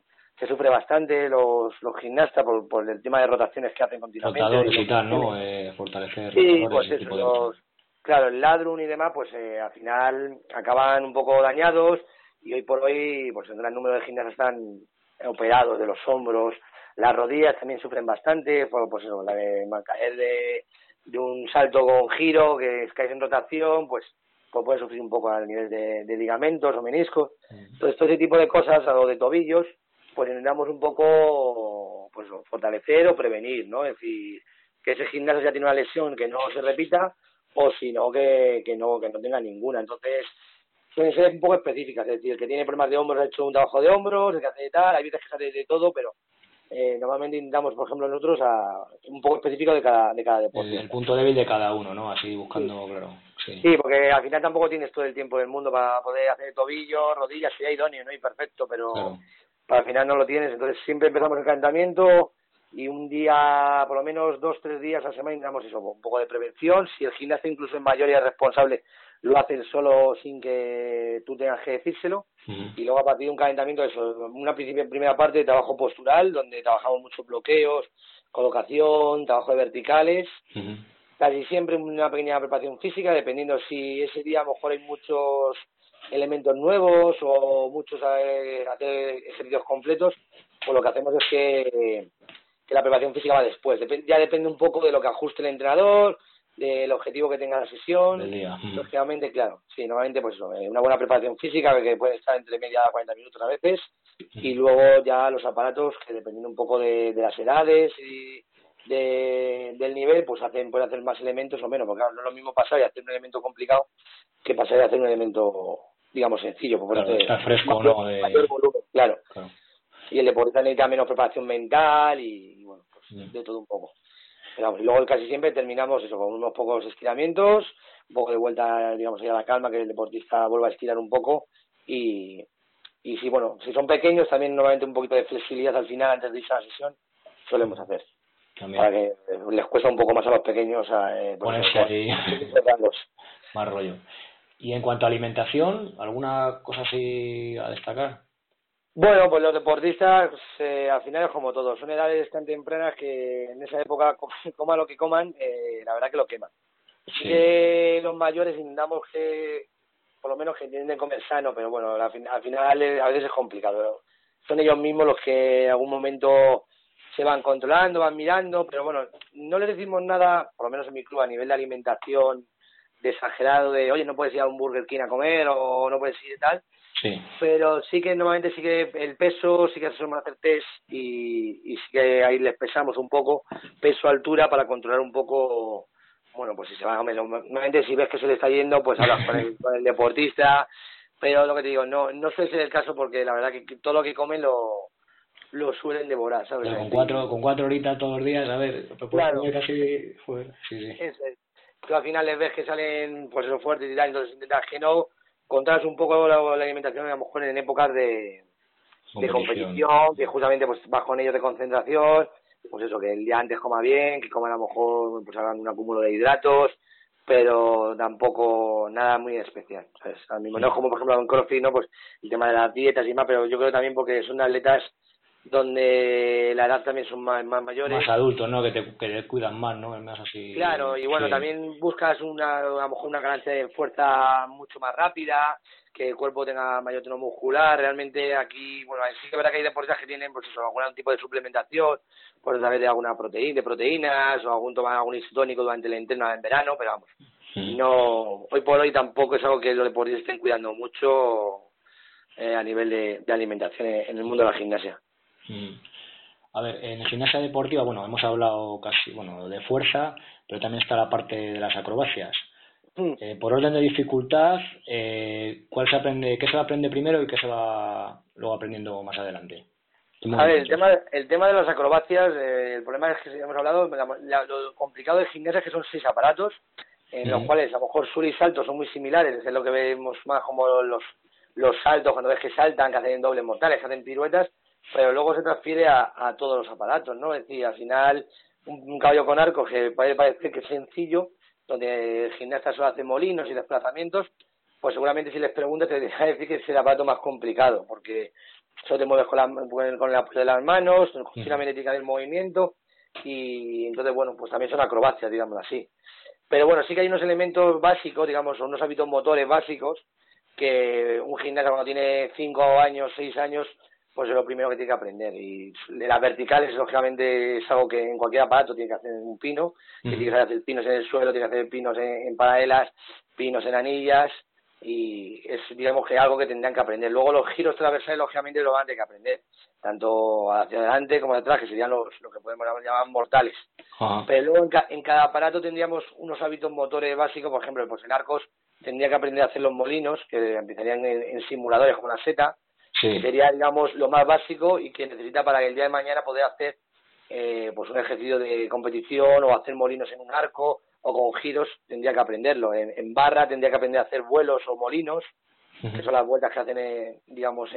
se sufre bastante los gimnastas por el tema de rotaciones que hacen continuamente.
Rotadores y tal, ¿no? Fortalecer
sí,
rotadores,
pues
ese
eso,
tipo de...
claro, el ladrun y demás, pues al final acaban un poco dañados y hoy por hoy, pues un gran número de gimnastas están operados de los hombros, las rodillas también sufren bastante, pues eso, la de caer de un salto con giro, que caes en rotación, pues puede sufrir un poco a nivel de ligamentos o meniscos. Entonces, todo ese tipo de cosas, o de tobillos, pues intentamos un poco pues fortalecer o prevenir, ¿no? Es decir, que ese gimnasio ya tiene una lesión que no se repita, o si no, que no tenga ninguna. Entonces, suelen ser un poco específicas, es decir, el que tiene problemas de hombros ha hecho un trabajo de hombros, el que hace de tal, hay veces que sale de todo, pero normalmente intentamos, por ejemplo, nosotros un poco específico de cada deporte.
El punto débil de cada uno, ¿no? Así buscando, sí. Claro.
Sí, porque al final tampoco tienes todo el tiempo del mundo para poder hacer tobillo, rodillas, sería idóneo, ¿no? Y perfecto, pero
claro.
Al final no lo tienes. Entonces siempre empezamos el calentamiento y un día, por lo menos 2-3 días a la semana, intentamos eso, un poco de prevención. Si el gimnasio incluso en mayoría es responsable, lo hacen solo sin que tú tengas que decírselo. Y luego a partir de un calentamiento, eso, una primera parte de trabajo postural, donde trabajamos muchos bloqueos, colocación, trabajo de verticales. Casi siempre una pequeña preparación física, dependiendo si ese día a lo mejor hay muchos elementos nuevos o muchos hacer ejercicios completos, pues lo que hacemos es que la preparación física va después. Ya depende un poco de lo que ajuste el entrenador, del objetivo que tenga la sesión. Lógicamente, claro, sí, normalmente pues una buena preparación física que puede estar entre media a 40 minutos a veces, y luego ya los aparatos que dependiendo un poco de las edades y del nivel, pues pueden hacer más elementos o menos, porque claro, no es lo mismo pasar y hacer un elemento complicado que pasar y hacer un elemento, digamos, sencillo.
Claro, está fresco, ¿no?
Mayor volumen, claro. Y el deportista necesita menos preparación mental y bueno, pues de todo un poco. Pero vamos, y luego casi siempre terminamos eso con unos pocos estiramientos, un poco de vuelta, digamos, a la calma, que el deportista vuelva a estirar un poco y si, bueno, si son pequeños, también normalmente un poquito de flexibilidad al final, antes de irse a la sesión, solemos hacer. También. Para que les cuesta un poco más a los pequeños
ponerse ahí más rollo. Y en cuanto a alimentación, ¿alguna cosa así a destacar?
Bueno, pues los deportistas al final es como todos, son edades tan tempranas que en esa época coman lo que coman, la verdad que lo queman. Sí. Los mayores intentamos que por lo menos que intenten comer sano, pero bueno, al final a veces es complicado. Son ellos mismos los que en algún momento se van controlando, van mirando, pero bueno, no les decimos nada, por lo menos en mi club, a nivel de alimentación, de exagerado, de oye, no puedes ir a un Burger King a comer o no puedes ir y tal.
Sí.
Pero sí que normalmente sí que el peso, sí que hacemos hacer test y sí que ahí les pesamos un poco, peso-altura para controlar un poco, bueno, pues si se va a comer, normalmente si ves que se le está yendo, pues hablas con el deportista, pero lo que te digo, no suele ser el caso porque la verdad que todo lo que comen lo suelen devorar, ¿sabes?
Pero con cuatro horitas todos los días, a ver,
claro.
Casi, joder, sí.
Tú al final les ves que salen, pues eso, fuertes y tal, entonces intentas que no, controlas un poco la alimentación a lo mejor en épocas de competición, que justamente pues bajo ellos de concentración, pues eso, que el día antes coma bien, que coman a lo mejor, pues hagan un acúmulo de hidratos, pero tampoco nada muy especial, ¿sabes? Al mismo no es como por ejemplo en CrossFit, ¿no? Pues el tema de las dietas y más, pero yo creo también porque son atletas donde la edad también son más mayores.
Más adultos, ¿no? Que te cuidan más, ¿no? Es más así.
Claro, y bueno, también buscas a lo mejor una ganancia de fuerza mucho más rápida, que el cuerpo tenga mayor tono muscular. Realmente aquí, bueno, sí que es verdad que hay deportistas que tienen, pues eso, algún tipo de suplementación, por a través de alguna proteínas o tomar algún isotónico durante el entreno en verano, pero vamos, no, hoy por hoy tampoco es algo que los deportistas estén cuidando mucho a nivel de alimentación en el mundo de la gimnasia.
A ver, en gimnasia deportiva, bueno, hemos hablado casi, de fuerza, pero también está la parte de las acrobacias. Por orden de dificultad, ¿qué se aprende primero y qué se va luego aprendiendo más adelante?
A ver, el tema de las acrobacias, el problema es que, si hemos hablado, lo complicado de gimnasia es que son 6 aparatos, en los cuales a lo mejor sur y salto son muy similares, es lo que vemos más como los saltos, cuando ves que saltan, que hacen dobles mortales, que hacen piruetas, pero luego se transfiere a todos los aparatos, ¿no? Es decir, al final, un caballo con arco que puede parecer que es sencillo, donde el gimnasta solo hace molinos y desplazamientos, pues seguramente si les preguntas te deja decir que es el aparato más complicado, porque solo te mueves con el apoyo de las manos, con la magnética del movimiento, y entonces, bueno, pues también son acrobacias, digamos así. Pero bueno, sí que hay unos elementos básicos, digamos, unos hábitos motores básicos, que un gimnasta cuando tiene 5 años, 6 años, pues es lo primero que tiene que aprender. Y de las verticales, lógicamente, es algo que en cualquier aparato tiene que hacer un pino, que tiene que hacer pinos en el suelo, tiene que hacer pinos en paralelas, pinos en anillas, y es, digamos, que algo que tendrán que aprender. Luego los giros transversales, lógicamente, lo van a tener que aprender, tanto hacia adelante como atrás, que serían lo que podemos llamar mortales. Pero luego en cada aparato tendríamos unos hábitos motores básicos, por ejemplo, pues en arcos tendría que aprender a hacer los molinos, que empezarían en simuladores como la seta, que sería, digamos, lo más básico y que necesita para que el día de mañana poder hacer pues un ejercicio de competición o hacer molinos en un arco o con giros, tendría que aprenderlo. En barra tendría que aprender a hacer vuelos o molinos, que son las vueltas que hacen, digamos,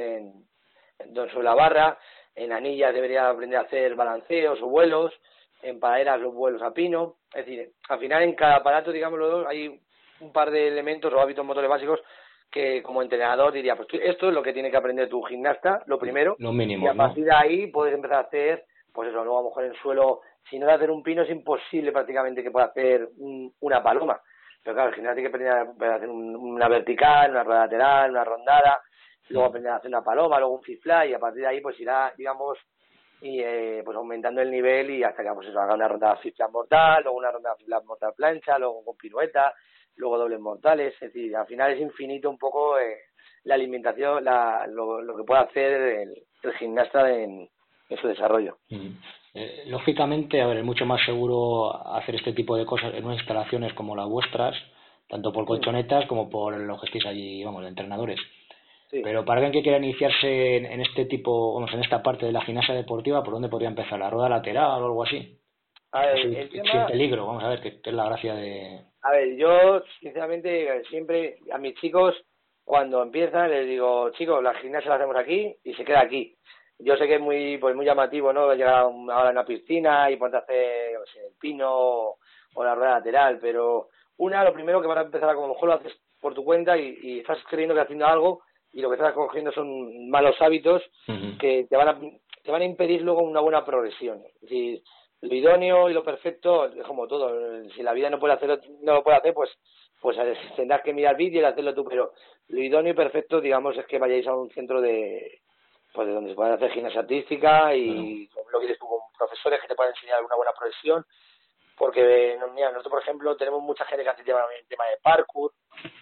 sobre la barra. En anillas debería aprender a hacer balanceos o vuelos, en paradelas los vuelos a pino. Es decir, al final en cada aparato, digámoslo, hay un par de elementos o hábitos motores básicos que como entrenador diría, pues esto es lo que tiene que aprender tu gimnasta, lo primero,
lo mínimo,
y a partir de ahí puedes empezar a hacer, pues eso, luego a lo mejor en suelo, si no de hacer un pino es imposible prácticamente que pueda hacer una paloma, pero claro, el gimnasta tiene que aprender a hacer una vertical, una rueda lateral, una rondada, luego aprender a hacer una paloma, luego un fly, y a partir de ahí pues irá, digamos, y pues aumentando el nivel y hasta que pues eso, haga una ronda fly mortal, luego una ronda fly mortal plancha, luego con pirueta, luego dobles mortales, es decir, al final es infinito un poco la alimentación, lo que puede hacer el gimnasta en su desarrollo.
Lógicamente, a ver, es mucho más seguro hacer este tipo de cosas en unas instalaciones como las vuestras, tanto por colchonetas como por los que estéis allí, vamos, de entrenadores. Sí. Pero para alguien que quiera iniciarse en este tipo, vamos, en esta parte de la gimnasia deportiva, ¿por dónde podría empezar? ¿La rueda lateral o algo así?
A ver,
sin peligro, vamos a ver, que es la gracia de...
A ver, yo sinceramente siempre a mis chicos cuando empiezan les digo, chicos, la gimnasia la hacemos aquí y se queda aquí. Yo sé que es muy llamativo, ¿no? Llegar ahora a una piscina y ponerte a hacer, no sé, el pino o la rueda lateral, pero lo primero que van a empezar a, como a lo mejor lo haces por tu cuenta y estás creyendo que haciendo algo y lo que estás cogiendo son malos hábitos que te van a impedir luego una buena progresión. Es decir, lo idóneo y lo perfecto es como todo. Si la vida no lo puede hacer, pues tendrás que mirar vídeo y hacerlo tú, pero lo idóneo y perfecto, digamos, es que vayáis a un centro de donde se pueda hacer gimnasia artística y lo que dices tú, con profesores que te puedan enseñar una buena progresión, porque mira, nosotros por ejemplo tenemos mucha gente que hace el tema de parkour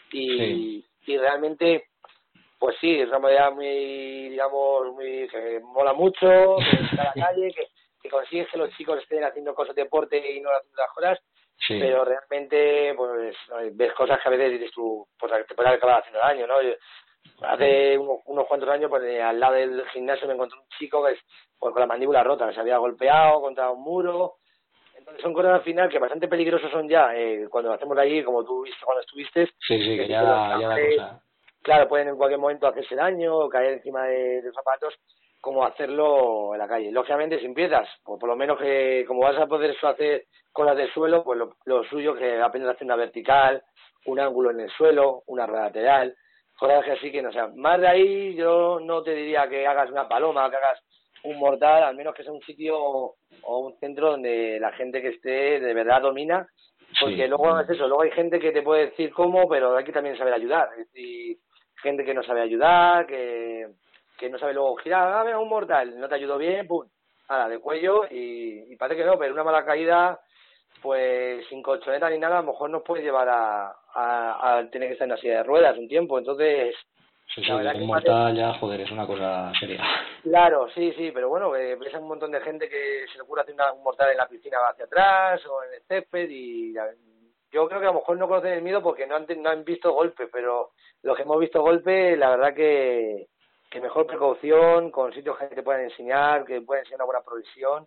y realmente pues sí, es una modalidad muy, digamos, que mola mucho, que está a la calle, que consigues que los chicos estén haciendo cosas de deporte y no haciendo las cosas, pero realmente pues ves cosas que a veces dices tú, pues te pueden acabar haciendo daño, ¿no? Hace unos cuantos años, pues al lado del gimnasio me encontré un chico que pues con la mandíbula rota, se había golpeado contra un muro. Entonces son cosas al final que bastante peligrosas son ya cuando lo hacemos allí, como tú viste cuando estuviste.
Sí, que ya la cosa.
Claro, pueden en cualquier momento hacerse daño o caer encima de los zapatos, como hacerlo en la calle. Lógicamente, si empiezas, pues por lo menos que como vas a poder hacer cosas del suelo, pues lo suyo que aprendas a hacer una vertical, un ángulo en el suelo, una rueda lateral, cosas que así que no sea. Más de ahí yo no te diría que hagas una paloma, que hagas un mortal, al menos que sea un sitio o un centro donde la gente que esté de verdad domina, porque luego es eso, luego hay gente que te puede decir cómo, pero hay que también saber ayudar. Es decir, gente que no sabe ayudar, que no sabe luego girar, mira, un mortal, no te ayudó bien, pum, de cuello y parece que no, pero una mala caída, pues sin colchoneta ni nada, a lo mejor nos puede llevar a tener que estar en una silla de ruedas un tiempo, entonces...
un mortal ya, joder, es una cosa seria.
Claro, sí, pero bueno, ves a un montón de gente que se le ocurre hacer un mortal en la piscina hacia atrás o en el césped y... Yo creo que a lo mejor no conocen el miedo porque no han visto golpes, pero los que hemos visto golpes, la verdad que mejor precaución, con sitios que te puedan enseñar, que pueden enseñar una buena progresión.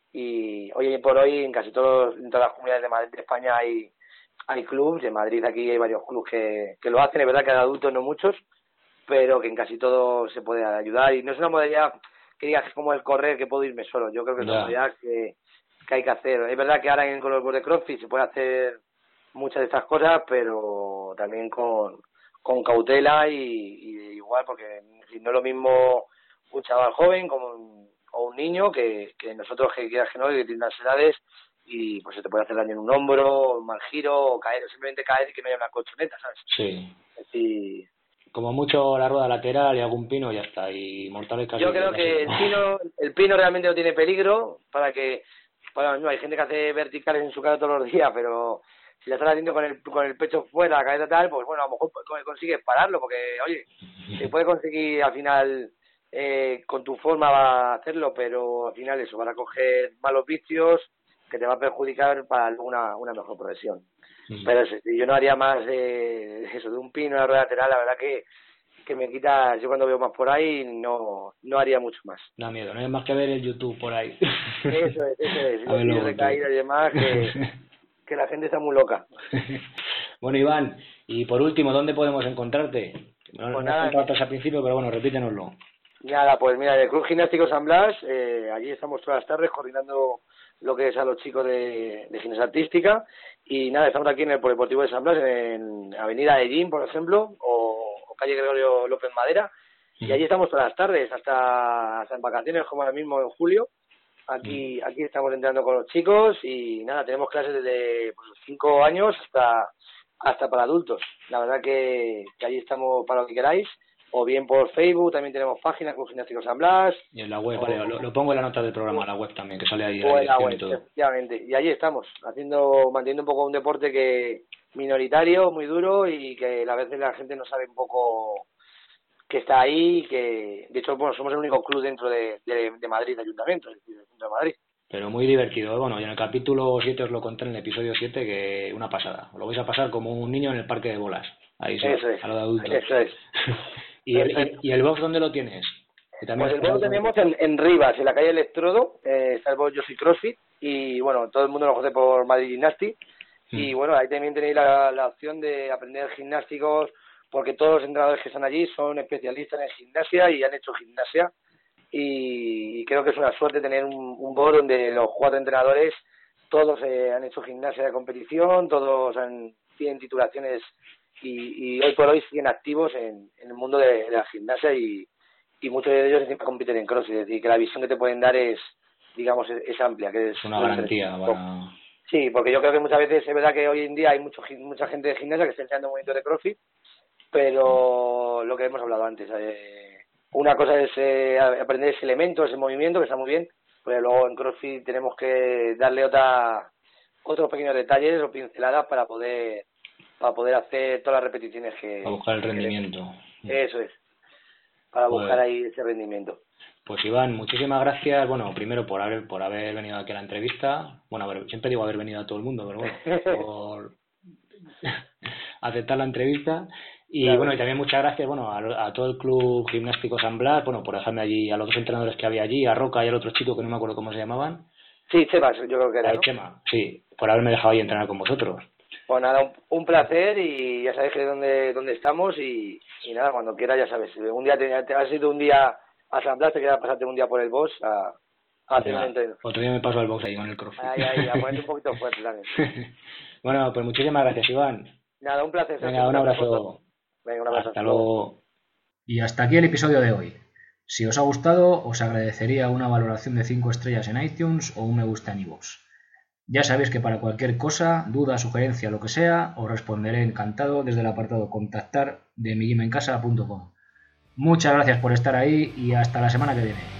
Y hoy por hoy en casi en todas las comunidades de Madrid, de España hay clubs. En Madrid aquí hay varios clubs que lo hacen, es verdad que de adultos no muchos, pero que en casi todo se puede ayudar. Y no es una modalidad que digas como el correr, que puedo irme solo. Yo creo que es una modalidad que hay que hacer. Es verdad que ahora con los grupos de CrossFit se puede hacer muchas de estas cosas, pero también con cautela y igual, porque si no es lo mismo un chaval joven o un niño que nosotros, que quieras que no, que tienen las edades, y pues se te puede hacer daño en un hombro, un mal giro, o caer, o simplemente caer y que no haya una colchoneta, ¿sabes?
Sí.
Es decir,
como mucho la rueda lateral y algún pino y ya está, y mortales casi.
Yo creo que el pino realmente no tiene peligro, no, hay gente que hace verticales en su casa todos los días, pero si la estás haciendo con el pecho fuera, la cabeza tal, pues bueno, a lo mejor consigues pararlo, porque oye, se puede conseguir al final con tu forma va a hacerlo, pero al final eso, para coger malos vicios que te va a perjudicar para una mejor progresión. Pero eso, yo no haría más de eso, de un pino en la rueda lateral, la verdad que me quita, yo cuando veo más por ahí no haría mucho más.
Da miedo, no hay más que ver el YouTube por ahí.
Eso es, los vídeos de caída y demás, que la gente está muy loca.
Bueno, Iván, y por último, ¿dónde podemos encontrarte? No
pues
nada, contaste al principio, pero bueno, repítenoslo.
Nada, pues mira, el Club Gimnástico San Blas, allí estamos todas las tardes coordinando lo que es a los chicos de gimnasia artística, y nada, estamos aquí en el Polideportivo de San Blas, en Avenida Ellín, por ejemplo, o calle Gregorio López Madera, y allí estamos todas las tardes, hasta en vacaciones, como ahora mismo en julio. Aquí estamos entrando con los chicos, y nada, tenemos clases desde 5 años hasta para adultos. La verdad que allí estamos para lo que queráis, o bien por Facebook, también tenemos páginas con Gimnástico San Blas.
Y en la web, vale, lo pongo en la nota del programa, la web también, que sale ahí.
O en la web, efectivamente. Y allí estamos, manteniendo un poco un deporte que minoritario, muy duro, y que a veces la gente no sabe un poco que está ahí, que de hecho somos el único club dentro de Madrid, de Ayuntamiento, es decir, del centro de Madrid.
Pero muy divertido, bueno, y en el capítulo 7 os lo conté, en el episodio 7, que una pasada. Os lo vais a pasar como un niño en el parque de bolas. Ahí sí, a lo de adultos.
Eso es.
¿Y el box dónde lo tienes?
Pues el box lo tenemos en Rivas, en la calle Electrodo, está el box Yo Soy CrossFit, y bueno, todo el mundo lo conoce por Madrid Gymnastics, y bueno, ahí también tenéis la opción de aprender gimnásticos, porque todos los entrenadores que están allí son especialistas en gimnasia y han hecho gimnasia, y creo que es una suerte tener un board donde los 4 entrenadores todos han hecho gimnasia de competición, todos tienen titulaciones y hoy por hoy siguen activos en el mundo de la gimnasia, y muchos de ellos encima compiten en CrossFit, es decir, que la visión que te pueden dar es, digamos, es amplia. Que es
una garantía. Para...
Sí, porque yo creo que muchas veces es verdad que hoy en día hay mucha gente de gimnasia que está enseñando movimientos de CrossFit, pero lo que hemos hablado antes, una cosa es aprender ese elemento, ese movimiento, que está muy bien, pero luego en CrossFit tenemos que darle otros pequeños detalles o pinceladas para poder hacer todas las repeticiones
para buscar el rendimiento.
Eso es, para buscar ahí ese rendimiento.
Pues Iván, muchísimas gracias, bueno, primero por haber venido aquí a la entrevista. Bueno, siempre digo haber venido a todo el mundo, pero bueno, por aceptar la entrevista. Y claro. Bueno, y también muchas gracias, bueno, a todo el Club Gimnástico San Blas, bueno, por dejarme allí, a los 2 entrenadores que había allí, a Roca y al otro chico que no me acuerdo cómo se llamaban.
Sí, Chema, yo creo que era, ¿no?
Chema, sí, por haberme dejado ahí entrenar con vosotros.
Pues nada, un placer, y ya sabes que dónde estamos, y nada, cuando quieras ya sabes. Un día te has ido un día a San Blas, te queda pasarte un día por el box a hacer un entreno.
Otro día me paso al box ahí con el CrossFit.
Ahí, a ponerte un poquito fuerte también.
Bueno, pues muchísimas gracias, Iván.
Nada, un placer.
Venga, un abrazo.
Venga, un abrazo.
Hasta luego.
Y hasta aquí el episodio de hoy. Si os ha gustado, os agradecería una valoración de 5 estrellas en iTunes o un me gusta en iVoox. Ya sabéis que para cualquier cosa, duda, sugerencia, lo que sea, os responderé encantado desde el apartado contactar de migymencasa.com. Muchas gracias por estar ahí y hasta la semana que viene.